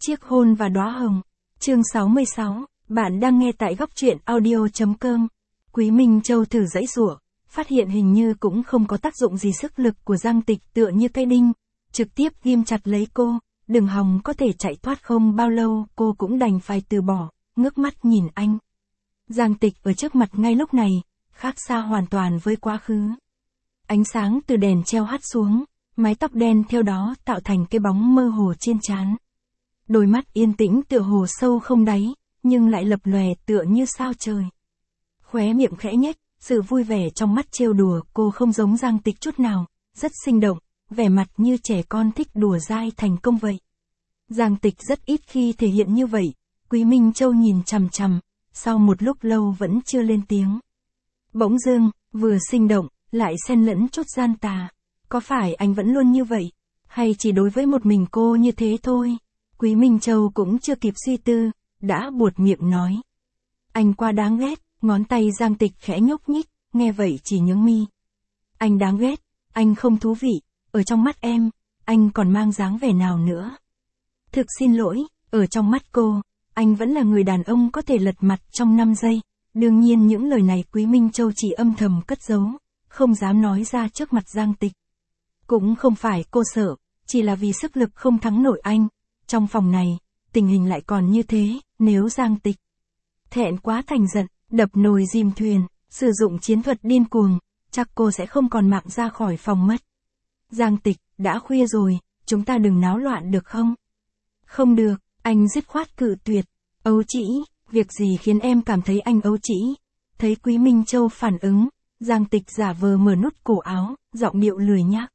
Chiếc hôn và đóa hồng. Chương 66, bạn đang nghe tại góc truyện audio.com. Quý Minh Châu thử giãy giụa, phát hiện hình như cũng không có tác dụng gì, sức lực của Giang Tịch tựa như cây đinh, trực tiếp ghim chặt lấy cô, đừng hòng có thể chạy thoát. Không bao lâu cô cũng đành phải từ bỏ, ngước mắt nhìn anh. Giang Tịch ở trước mặt ngay lúc này, khác xa hoàn toàn với quá khứ. Ánh sáng từ đèn treo hắt xuống, mái tóc đen theo đó tạo thành cái bóng mơ hồ trên trán. Đôi mắt yên tĩnh tựa hồ sâu không đáy, nhưng lại lập lòe tựa như sao trời. Khóe miệng khẽ nhếch, sự vui vẻ trong mắt trêu đùa cô không giống Giang Tịch chút nào, rất sinh động, vẻ mặt như trẻ con thích đùa dai thành công vậy. Giang Tịch rất ít khi thể hiện như vậy, Quý Minh Châu nhìn chằm chằm, sau một lúc lâu vẫn chưa lên tiếng. Bỗng dưng, vừa sinh động, lại xen lẫn chút gian tà. Có phải anh vẫn luôn như vậy? Hay chỉ đối với một mình cô như thế thôi? Quý Minh Châu cũng chưa kịp suy tư, đã buột miệng nói. Anh quá đáng ghét, ngón tay Giang Tịch khẽ nhúc nhích, nghe vậy chỉ nhướng mi. Anh đáng ghét, anh không thú vị, ở trong mắt em, anh còn mang dáng vẻ nào nữa? Thực xin lỗi, ở trong mắt cô, anh vẫn là người đàn ông có thể lật mặt trong 5 giây. Đương nhiên những lời này Quý Minh Châu chỉ âm thầm cất giấu, không dám nói ra trước mặt Giang Tịch. Cũng không phải cô sợ, chỉ là vì sức lực không thắng nổi anh. Trong phòng này, tình hình lại còn như thế, nếu Giang Tịch thẹn quá thành giận, đập nồi dìm thuyền, sử dụng chiến thuật điên cuồng, chắc cô sẽ không còn mạng ra khỏi phòng mất. Giang Tịch, đã khuya rồi, chúng ta đừng náo loạn được không? Không được, anh dứt khoát cự tuyệt. Ấu trĩ, việc gì khiến em cảm thấy anh ấu trĩ? Thấy Quý Minh Châu phản ứng, Giang Tịch giả vờ mở nút cổ áo, giọng điệu lười nhác.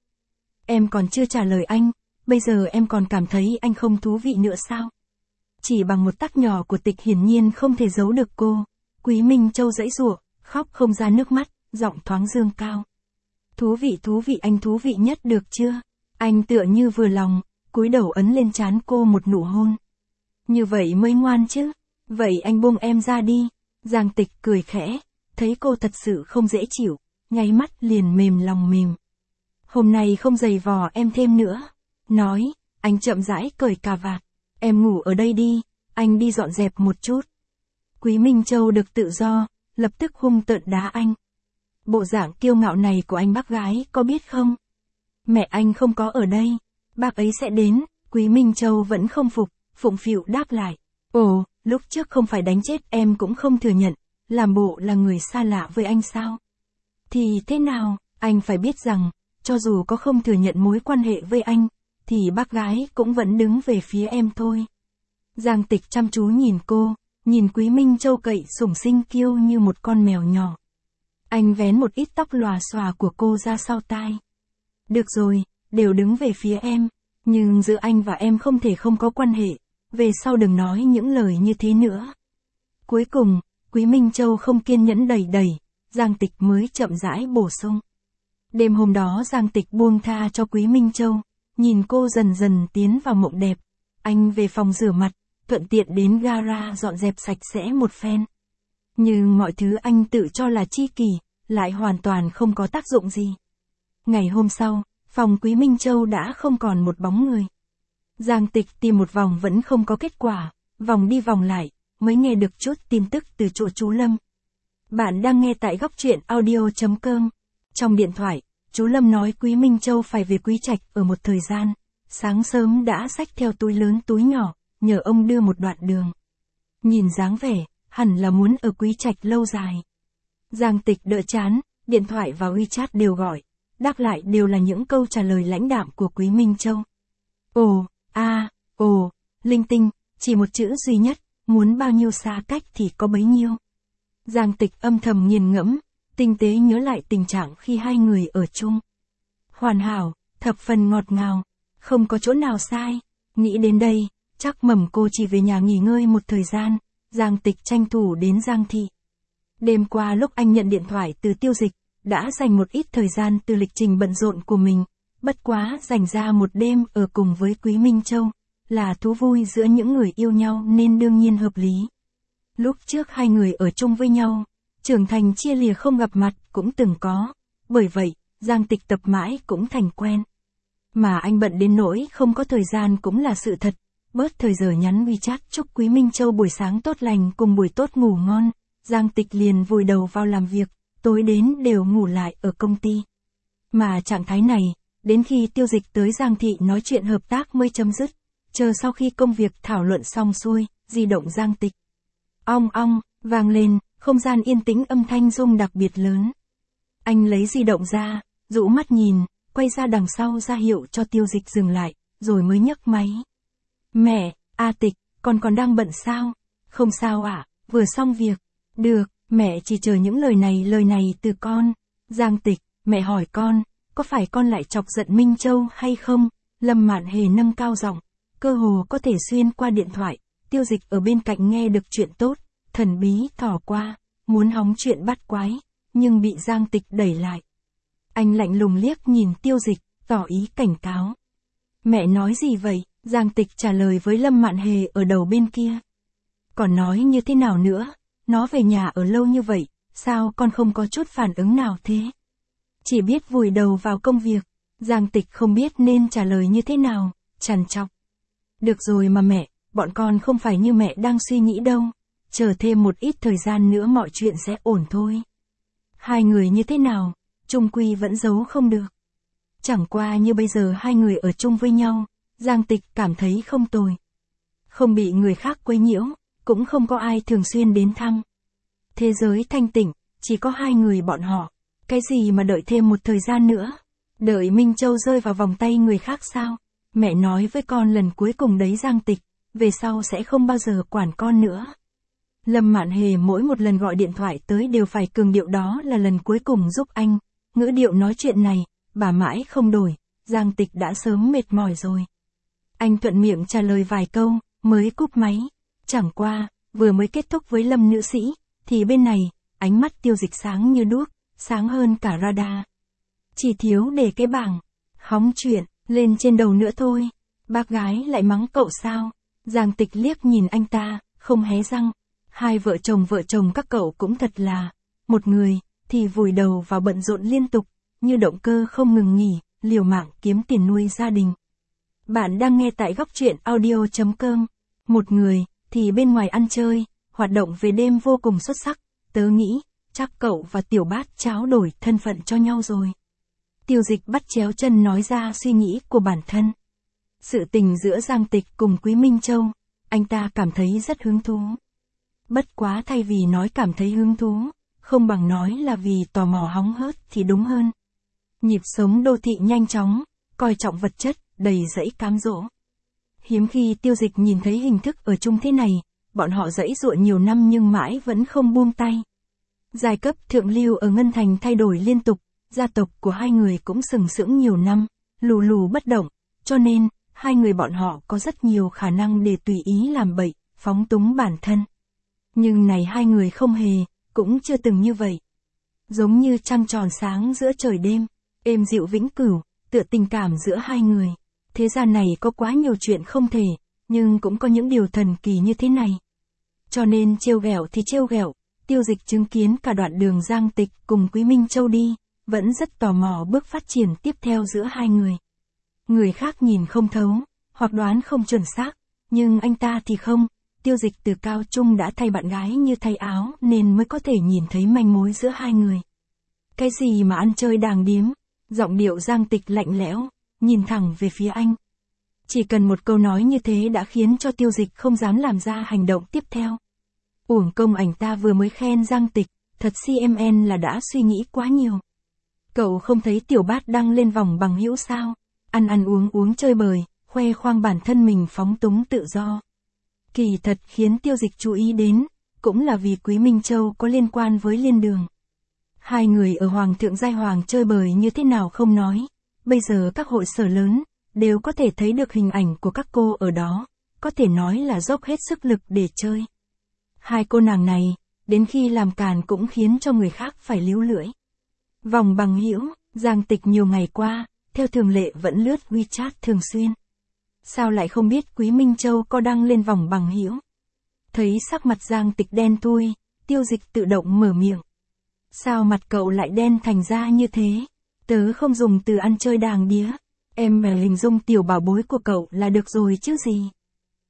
Em còn chưa trả lời anh, bây giờ em còn cảm thấy anh không thú vị nữa sao? Chỉ bằng một tắc nhỏ của Tịch hiển nhiên không thể giấu được cô. Quý Minh Châu giãy giụa, khóc không ra nước mắt, giọng thoáng dương cao. Thú vị, anh thú vị nhất được chưa? Anh tựa như vừa lòng, cúi đầu ấn lên trán cô một nụ hôn. Như vậy mới ngoan chứ? Vậy anh buông em ra đi. Giang Tịch cười khẽ, thấy cô thật sự không dễ chịu, nháy mắt liền mềm lòng mềm. Hôm nay không giày vò em thêm nữa. Nói, anh chậm rãi cởi cà vạt. Em ngủ ở đây đi, anh đi dọn dẹp một chút. Quý Minh Châu được tự do, lập tức hung tợn đá anh. Bộ dạng kiêu ngạo này của anh bác gái có biết không? Mẹ anh không có ở đây, bác ấy sẽ đến. Quý Minh Châu vẫn không phục, phụng phịu đáp lại. Ồ, lúc trước không phải đánh chết em cũng không thừa nhận, làm bộ là người xa lạ với anh sao? Thì thế nào, anh phải biết rằng, cho dù có không thừa nhận mối quan hệ với anh, thì bác gái cũng vẫn đứng về phía em thôi. Giang Tịch chăm chú nhìn cô, nhìn Quý Minh Châu cậy sủng sinh kiêu như một con mèo nhỏ. Anh vén một ít tóc lòa xòa của cô ra sau tai. Được rồi, đều đứng về phía em, nhưng giữa anh và em không thể không có quan hệ, về sau đừng nói những lời như thế nữa. Cuối cùng, Quý Minh Châu không kiên nhẫn đẩy, Giang Tịch mới chậm rãi bổ sung. Đêm hôm đó Giang Tịch buông tha cho Quý Minh Châu, nhìn cô dần dần tiến vào mộng đẹp. Anh về phòng rửa mặt, thuận tiện đến gara dọn dẹp sạch sẽ một phen. Nhưng mọi thứ anh tự cho là chi kỷ, lại hoàn toàn không có tác dụng gì. Ngày hôm sau, phòng Quý Minh Châu đã không còn một bóng người. Giang Tịch tìm một vòng vẫn không có kết quả, vòng đi vòng lại, mới nghe được chút tin tức từ chỗ chú Lâm. Bạn đang nghe tại góc truyện audio.com. Trong điện thoại, chú Lâm nói Quý Minh Châu phải về Quý Trạch ở một thời gian. Sáng sớm đã xách theo túi lớn túi nhỏ, nhờ ông đưa một đoạn đường. Nhìn dáng vẻ, hẳn là muốn ở Quý Trạch lâu dài. Giang Tịch đỡ chán, điện thoại và WeChat đều gọi, đáp lại đều là những câu trả lời lãnh đạm của Quý Minh Châu. Linh tinh, chỉ một chữ duy nhất, muốn bao nhiêu xa cách thì có bấy nhiêu. Giang Tịch âm thầm nghiền ngẫm, tinh tế nhớ lại tình trạng khi hai người ở chung. Hoàn hảo, thập phần ngọt ngào, không có chỗ nào sai. Nghĩ đến đây, chắc mầm cô chỉ về nhà nghỉ ngơi một thời gian. Giang Tịch tranh thủ đến Giang Thị. Đêm qua lúc anh nhận điện thoại từ Tiêu Dịch, đã dành một ít thời gian từ lịch trình bận rộn của mình. Bất quá dành ra một đêm ở cùng với Quý Minh Châu, là thú vui giữa những người yêu nhau nên đương nhiên hợp lý. Lúc trước hai người ở chung với nhau, trưởng thành chia lìa không gặp mặt cũng từng có, bởi vậy, Giang Tịch tập mãi cũng thành quen. Mà anh bận đến nỗi không có thời gian cũng là sự thật, Bớt thời giờ nhắn WeChat chúc Quý Minh Châu buổi sáng tốt lành cùng buổi tốt ngủ ngon, Giang Tịch liền vùi đầu vào làm việc, tối đến đều ngủ lại ở công ty. Mà trạng thái này, đến khi Tiêu Dịch tới Giang Thị nói chuyện hợp tác mới chấm dứt, chờ sau khi công việc thảo luận xong xuôi, di động Giang Tịch. Ong ong, vang lên, không gian yên tĩnh âm thanh rung đặc biệt lớn. Anh lấy di động ra, rũ mắt nhìn, quay ra đằng sau ra hiệu cho Tiêu Dịch dừng lại, rồi mới nhấc máy. Mẹ, Tịch, con còn đang bận sao? Không sao ạ, vừa xong việc. Được, mẹ chỉ chờ những lời này từ con. Giang Tịch, mẹ hỏi con, có phải con lại chọc giận Minh Châu hay không? Lâm Mạn Hề nâng cao giọng, cơ hồ có thể xuyên qua điện thoại. Tiêu Dịch ở bên cạnh nghe được chuyện tốt, thần bí thỏ qua, muốn hóng chuyện bắt quái, nhưng bị Giang Tịch đẩy lại. Anh lạnh lùng liếc nhìn Tiêu Dịch, tỏ ý cảnh cáo. Mẹ nói gì vậy? Giang Tịch trả lời với Lâm Mạn Hề ở đầu bên kia. Còn nói như thế nào nữa? Nó về nhà ở lâu như vậy, sao con không có chút phản ứng nào thế? Chỉ biết vùi đầu vào công việc. Giang Tịch không biết nên trả lời như thế nào, trằn trọc. Được rồi mà mẹ, bọn con không phải như mẹ đang suy nghĩ đâu. Chờ thêm một ít thời gian nữa mọi chuyện sẽ ổn thôi. Hai người như thế nào, chung quy vẫn giấu không được. Chẳng qua như bây giờ hai người ở chung với nhau, Giang Tịch cảm thấy không tồi. Không bị người khác quấy nhiễu, cũng không có ai thường xuyên đến thăm. Thế giới thanh tịnh, chỉ có hai người bọn họ. Cái gì mà đợi thêm một thời gian nữa? Đợi Minh Châu rơi vào vòng tay người khác sao? Mẹ nói với con lần cuối cùng đấy Giang Tịch, về sau sẽ không bao giờ quản con nữa. Lâm Mạn Hề mỗi một lần gọi điện thoại tới đều phải cường điệu đó là lần cuối cùng giúp anh. Ngữ điệu nói chuyện này, bà mãi không đổi, Giang Tịch đã sớm mệt mỏi rồi. Anh thuận miệng trả lời vài câu, mới cúp máy. Chẳng qua, vừa mới kết thúc với Lâm nữ sĩ, thì bên này, ánh mắt Tiêu Dịch sáng như đuốc, sáng hơn cả radar. Chỉ thiếu để cái bảng, hóng chuyện, lên trên đầu nữa thôi. Bác gái lại mắng cậu sao? Giang Tịch liếc nhìn anh ta, không hé răng. Hai vợ chồng các cậu cũng thật là, một người, thì vùi đầu vào bận rộn liên tục, như động cơ không ngừng nghỉ, liều mạng kiếm tiền nuôi gia đình. Bạn đang nghe tại góc truyện audio.com. Một người, thì bên ngoài ăn chơi, hoạt động về đêm vô cùng xuất sắc. Tớ nghĩ, chắc cậu và Tiểu Bát tráo đổi thân phận cho nhau rồi. Tiêu Dịch bắt chéo chân nói ra suy nghĩ của bản thân. Sự tình giữa Giang Tịch cùng Quý Minh Châu, anh ta cảm thấy rất hứng thú. Bất quá thay vì nói cảm thấy hứng thú, không bằng nói là vì tò mò hóng hớt thì đúng hơn. Nhịp sống đô thị nhanh chóng, coi trọng vật chất, đầy rẫy cám dỗ. Hiếm khi Tiêu Dịch nhìn thấy hình thức ở chung thế này, bọn họ dẫy dụa nhiều năm nhưng mãi vẫn không buông tay. Giai cấp thượng lưu ở Ngân Thành thay đổi liên tục, gia tộc của hai người cũng sừng sững nhiều năm, lù lù bất động, cho nên, hai người bọn họ có rất nhiều khả năng để tùy ý làm bậy, phóng túng bản thân. Nhưng này hai người không hề, cũng chưa từng như vậy. Giống như trăng tròn sáng giữa trời đêm, êm dịu vĩnh cửu, tựa tình cảm giữa hai người. Thế gian này có quá nhiều chuyện không thể, nhưng cũng có những điều thần kỳ như thế này. Cho nên trêu ghẹo thì trêu ghẹo, Tiêu Dịch chứng kiến cả đoạn đường Giang Tịch cùng Quý Minh Châu đi, vẫn rất tò mò bước phát triển tiếp theo giữa hai người. Người khác nhìn không thấu, hoặc đoán không chuẩn xác, nhưng anh ta thì không. Tiêu Dịch từ cao trung đã thay bạn gái như thay áo nên mới có thể nhìn thấy manh mối giữa hai người. Cái gì mà ăn chơi đàng điếm, giọng điệu Giang Tịch lạnh lẽo, nhìn thẳng về phía anh. Chỉ cần một câu nói như thế đã khiến cho Tiêu Dịch không dám làm ra hành động tiếp theo. Uổng công ảnh ta vừa mới khen Giang Tịch, thật CMN là đã suy nghĩ quá nhiều. Cậu không thấy Tiểu Bát đăng lên vòng bằng hữu sao? Ăn uống chơi bời, khoe khoang bản thân mình phóng túng tự do. Kỳ thật khiến Tiêu Dịch chú ý đến, cũng là vì Quý Minh Châu có liên quan với Liên Đường. Hai người ở Hoàng thượng Giai Hoàng chơi bời như thế nào không nói, bây giờ các hội sở lớn, đều có thể thấy được hình ảnh của các cô ở đó, có thể nói là dốc hết sức lực để chơi. Hai cô nàng này, đến khi làm càn cũng khiến cho người khác phải líu lưỡi. Vòng bằng hữu, Giang Tịch nhiều ngày qua, theo thường lệ vẫn lướt WeChat thường xuyên. Sao lại không biết Quý Minh Châu có đăng lên vòng bằng hữu? Thấy sắc mặt Giang Tịch đen thui, Tiêu Dịch tự động mở miệng. Sao mặt cậu lại đen thành ra như thế? Tớ không dùng từ ăn chơi đàng đía. Em mà hình dung tiểu bảo bối của cậu là được rồi chứ gì?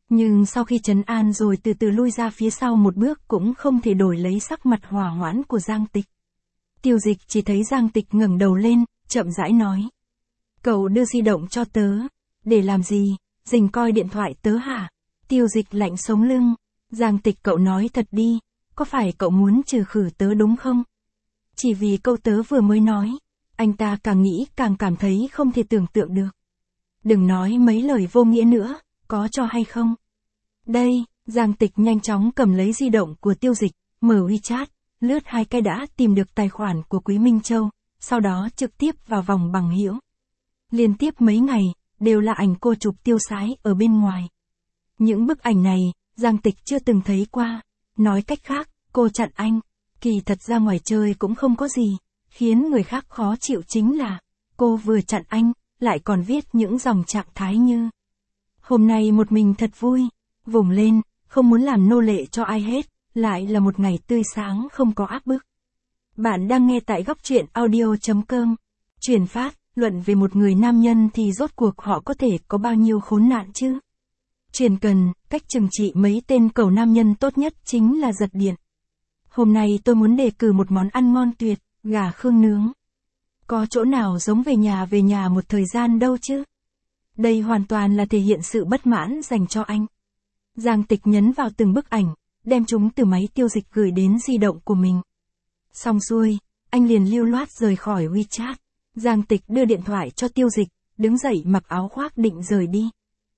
Nhưng sau khi trấn an rồi từ từ lui ra phía sau một bước cũng không thể đổi lấy sắc mặt hòa hoãn của Giang Tịch. Tiêu Dịch chỉ thấy Giang Tịch ngẩng đầu lên, chậm rãi nói. Cậu đưa di động cho tớ. Để làm gì? Dình coi điện thoại tớ hả? Tiêu Dịch lạnh sống lưng. Giang Tịch, cậu nói thật đi, có phải cậu muốn trừ khử tớ đúng không? Chỉ vì câu tớ vừa mới nói, anh ta càng nghĩ càng cảm thấy không thể tưởng tượng được. Đừng nói mấy lời vô nghĩa nữa, có cho hay không? Đây, Giang Tịch nhanh chóng cầm lấy di động của Tiêu Dịch, mở WeChat, lướt 2 cái đã tìm được tài khoản của Quý Minh Châu, sau đó trực tiếp vào vòng bằng hữu. Liên tiếp mấy ngày, đều là ảnh cô chụp tiêu sái ở bên ngoài. Những bức ảnh này, Giang Tịch chưa từng thấy qua. Nói cách khác, cô chặn anh. Kỳ thật ra ngoài chơi cũng không có gì. Khiến người khác khó chịu chính là, cô vừa chặn anh, lại còn viết những dòng trạng thái như: hôm nay một mình thật vui, vùng lên, không muốn làm nô lệ cho ai hết, lại là một ngày tươi sáng không có áp bức. Bạn đang nghe tại góc truyện audio.com. Truyền phát, luận về một người nam nhân thì rốt cuộc họ có thể có bao nhiêu khốn nạn chứ? Truyền cần, cách trừng trị mấy tên cẩu nam nhân tốt nhất chính là giật điện. Hôm nay tôi muốn đề cử một món ăn ngon tuyệt, gà khương nướng. Có chỗ nào giống về nhà một thời gian đâu chứ? Đây hoàn toàn là thể hiện sự bất mãn dành cho anh. Giang Tịch nhấn vào từng bức ảnh, đem chúng từ máy Tiêu Dịch gửi đến di động của mình. Xong xuôi, anh liền lưu loát rời khỏi WeChat. Giang Tịch đưa điện thoại cho Tiêu Dịch, đứng dậy mặc áo khoác định rời đi.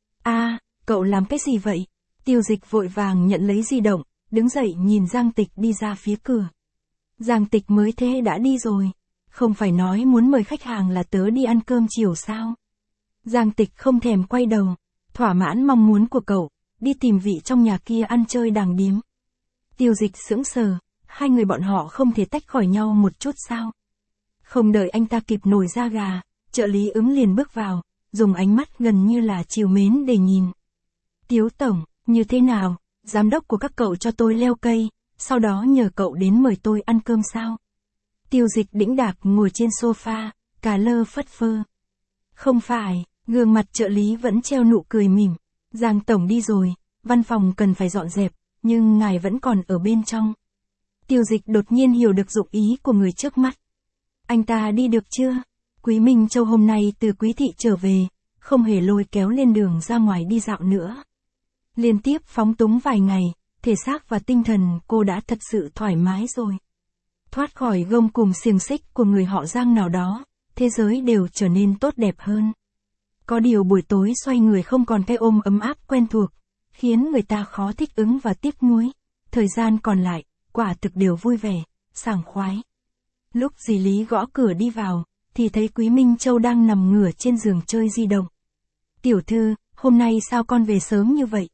Cậu làm cái gì vậy? Tiêu Dịch vội vàng nhận lấy di động, đứng dậy nhìn Giang Tịch đi ra phía cửa. Giang Tịch mới thế đã đi rồi. Không phải nói muốn mời khách hàng là tớ đi ăn cơm chiều sao? Giang Tịch không thèm quay đầu, thỏa mãn mong muốn của cậu, đi tìm vị trong nhà kia ăn chơi đàng điếm. Tiêu Dịch sững sờ, hai người bọn họ không thể tách khỏi nhau một chút sao? Không đợi anh ta kịp nổi da gà, trợ lý Ứng liền bước vào, dùng ánh mắt gần như là trìu mến để nhìn. Tiếu tổng, như thế nào, giám đốc của các cậu cho tôi leo cây, sau đó nhờ cậu đến mời tôi ăn cơm sao? Tiêu Dịch đĩnh đạc ngồi trên sofa, cà lơ phất phơ. Không phải, gương mặt trợ lý vẫn treo nụ cười mỉm. Giang tổng đi rồi, văn phòng cần phải dọn dẹp, nhưng ngài vẫn còn ở bên trong. Tiêu Dịch đột nhiên hiểu được dụng ý của người trước mắt. Anh ta đi được chưa? Quý Minh Châu hôm nay từ Quý thị trở về, không hề lôi kéo lên đường ra ngoài đi dạo nữa. Liên tiếp phóng túng vài ngày, thể xác và tinh thần cô đã thật sự thoải mái rồi. Thoát khỏi gông cùm xiềng xích của người họ Giang nào đó, thế giới đều trở nên tốt đẹp hơn. Có điều buổi tối xoay người không còn cái ôm ấm áp quen thuộc, khiến người ta khó thích ứng và tiếc nuối. Thời gian còn lại, quả thực đều vui vẻ, sảng khoái. Lúc dì Lý gõ cửa đi vào, thì thấy Quý Minh Châu đang nằm ngửa trên giường chơi di động. Tiểu thư, hôm nay sao con về sớm như vậy?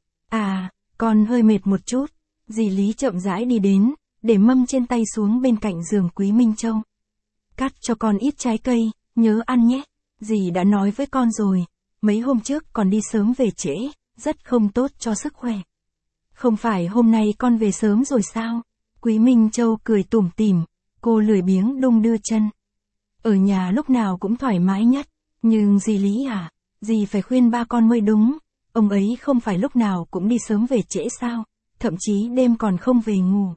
Con hơi mệt một chút. Dì Lý chậm rãi đi đến, để mâm trên tay xuống bên cạnh giường Quý Minh Châu. Cắt cho con ít trái cây, nhớ ăn nhé. Dì đã nói với con rồi, mấy hôm trước còn đi sớm về trễ, rất không tốt cho sức khỏe. Không phải hôm nay con về sớm rồi sao? Quý Minh Châu cười tủm tỉm, cô lười biếng đung đưa chân. Ở nhà lúc nào cũng thoải mái nhất, nhưng dì Lý dì phải khuyên ba con mới đúng. Ông ấy không phải lúc nào cũng đi sớm về trễ sao, thậm chí đêm còn không về ngủ.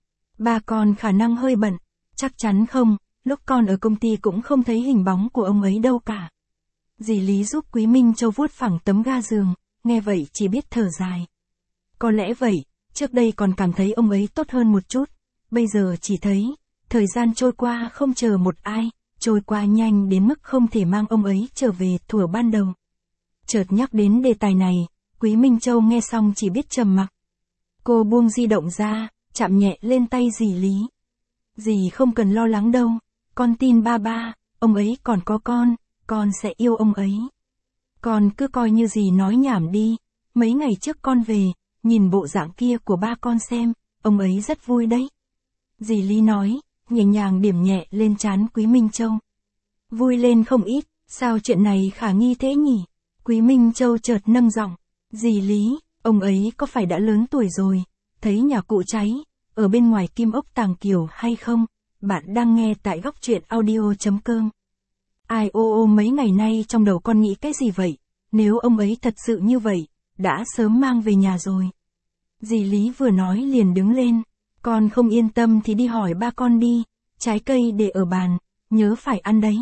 Ba con khả năng hơi bận, chắc chắn không, lúc con ở công ty cũng không thấy hình bóng của ông ấy đâu cả. Dì Lý giúp Quý Minh Châu vuốt phẳng tấm ga giường, nghe vậy chỉ biết thở dài. Có lẽ vậy, trước đây còn cảm thấy ông ấy tốt hơn một chút, bây giờ chỉ thấy, thời gian trôi qua không chờ một ai, trôi qua nhanh đến mức không thể mang ông ấy trở về thuở ban đầu. Chợt nhắc đến đề tài này, Quý Minh Châu nghe xong chỉ biết trầm mặc. Cô buông di động ra, chạm nhẹ lên tay dì Lý. Dì không cần lo lắng đâu, con tin ba, ông ấy còn có con sẽ yêu ông ấy. Con cứ coi như dì nói nhảm đi, mấy ngày trước con về, nhìn bộ dạng kia của ba con xem, ông ấy rất vui đấy. Dì Lý nói, nhẹ nhàng điểm nhẹ lên trán Quý Minh Châu. Vui lên không ít, sao chuyện này khả nghi thế nhỉ? Quý Minh Châu chợt nâng giọng. Dì Lý, ông ấy có phải đã lớn tuổi rồi, thấy nhà cụ cháy, ở bên ngoài Kim Ốc Tàng Kiều hay không? Bạn đang nghe tại góc truyện audio.com. Ai mấy ngày nay trong đầu con nghĩ cái gì vậy? Nếu ông ấy thật sự như vậy, đã sớm mang về nhà rồi. Dì Lý vừa nói liền đứng lên, con không yên tâm thì đi hỏi ba con đi, trái cây để ở bàn, nhớ phải ăn đấy.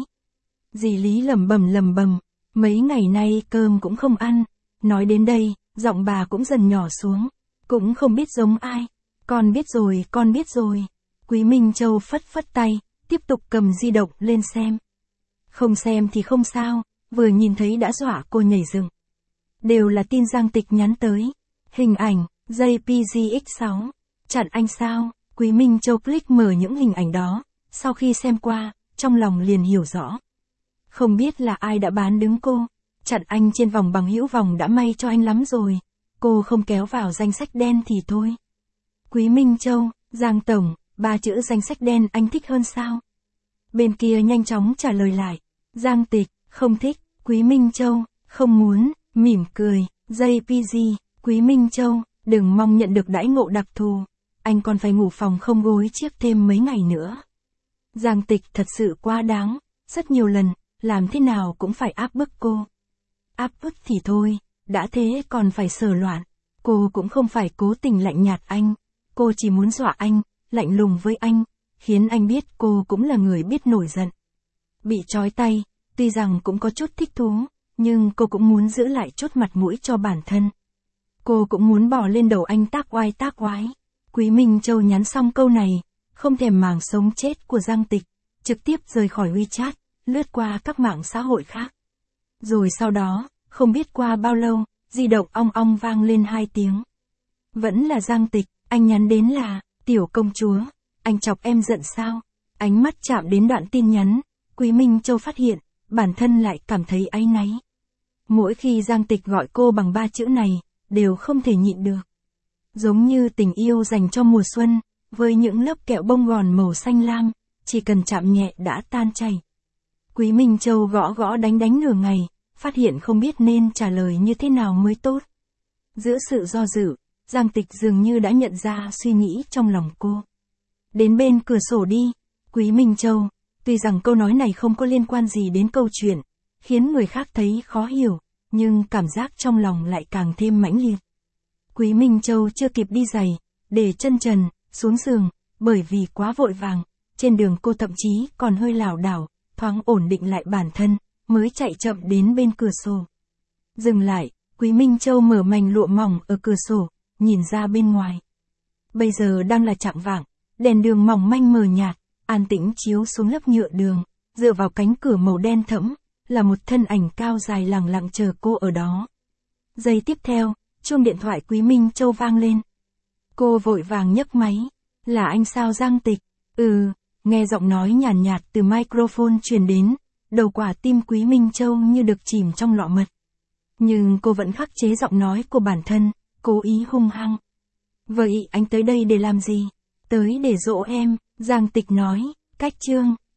Dì Lý lẩm bẩm, mấy ngày nay cơm cũng không ăn, nói đến đây, giọng bà cũng dần nhỏ xuống, cũng không biết giống ai. Con biết rồi. Quý Minh Châu phất phất tay, tiếp tục cầm di động lên xem. Không xem thì không sao, vừa nhìn thấy đã dọa cô nhảy dựng. Đều là tin Giang Tịch nhắn tới. Hình ảnh, JPG X6. Chặn anh sao? Quý Minh Châu click mở những hình ảnh đó, sau khi xem qua, trong lòng liền hiểu rõ. Không biết là ai đã bán đứng cô. Chặn anh trên vòng bằng hữu vòng đã may cho anh lắm rồi. Cô không kéo vào danh sách đen thì thôi. Quý Minh Châu, Giang Tổng, 3 chữ danh sách đen anh thích hơn sao? Bên kia nhanh chóng trả lời lại. Giang Tịch, không thích. Quý Minh Châu, không muốn, mỉm cười. JPG, Quý Minh Châu, đừng mong nhận được đãi ngộ đặc thù. Anh còn phải ngủ phòng không gối chiếc thêm mấy ngày nữa. Giang Tịch thật sự quá đáng, rất nhiều lần, làm thế nào cũng phải áp bức cô. Áp bức thì thôi, đã thế còn phải sờ loạn. Cô cũng không phải cố tình lạnh nhạt anh, cô chỉ muốn dọa anh, lạnh lùng với anh, khiến anh biết cô cũng là người biết nổi giận. Bị trói tay, tuy rằng cũng có chút thích thú, nhưng cô cũng muốn giữ lại chút mặt mũi cho bản thân. Cô cũng muốn bỏ lên đầu anh tác oai. Quý Minh Châu nhắn xong câu này, không thèm màng sống chết của Giang Tịch, trực tiếp rời khỏi WeChat, lướt qua các mạng xã hội khác. Rồi sau đó, không biết qua bao lâu, di động ong ong vang lên 2 tiếng. Vẫn là Giang Tịch, anh nhắn đến là, tiểu công chúa, anh chọc em giận sao? Ánh mắt chạm đến đoạn tin nhắn, Quý Minh Châu phát hiện, bản thân lại cảm thấy áy náy. Mỗi khi Giang Tịch gọi cô bằng 3 chữ này, đều không thể nhịn được. Giống như tình yêu dành cho mùa xuân, với những lớp kẹo bông gòn màu xanh lam, chỉ cần chạm nhẹ đã tan chảy. Quý Minh Châu gõ đánh nửa ngày, phát hiện không biết nên trả lời như thế nào mới tốt. Giữa sự do dự, Giang Tịch dường như đã nhận ra suy nghĩ trong lòng cô. Đến bên cửa sổ đi, Quý Minh Châu, tuy rằng câu nói này không có liên quan gì đến câu chuyện, khiến người khác thấy khó hiểu, nhưng cảm giác trong lòng lại càng thêm mãnh liệt. Quý Minh Châu chưa kịp đi giày, để chân trần, xuống giường, bởi vì quá vội vàng, trên đường cô thậm chí còn hơi lảo đảo, thoáng ổn định lại bản thân, mới chạy chậm đến bên cửa sổ. Dừng lại, Quý Minh Châu mở mành lụa mỏng ở cửa sổ, nhìn ra bên ngoài. Bây giờ đang là chạng vạng, đèn đường mỏng manh mờ nhạt, an tĩnh chiếu xuống lớp nhựa đường, dựa vào cánh cửa màu đen thẫm, là một thân ảnh cao dài lẳng lặng chờ cô ở đó. Giây tiếp theo, chuông điện thoại Quý Minh Châu vang lên. Cô vội vàng nhấc máy. Là anh sao Giang Tịch? Nghe giọng nói nhàn nhạt từ microphone truyền đến, đầu quả tim Quý Minh Châu như được chìm trong lọ mật. Nhưng cô vẫn khắc chế giọng nói của bản thân, cố ý hung hăng. Vậy anh tới đây để làm gì? Tới để dỗ em, Giang Tịch nói, cách chương.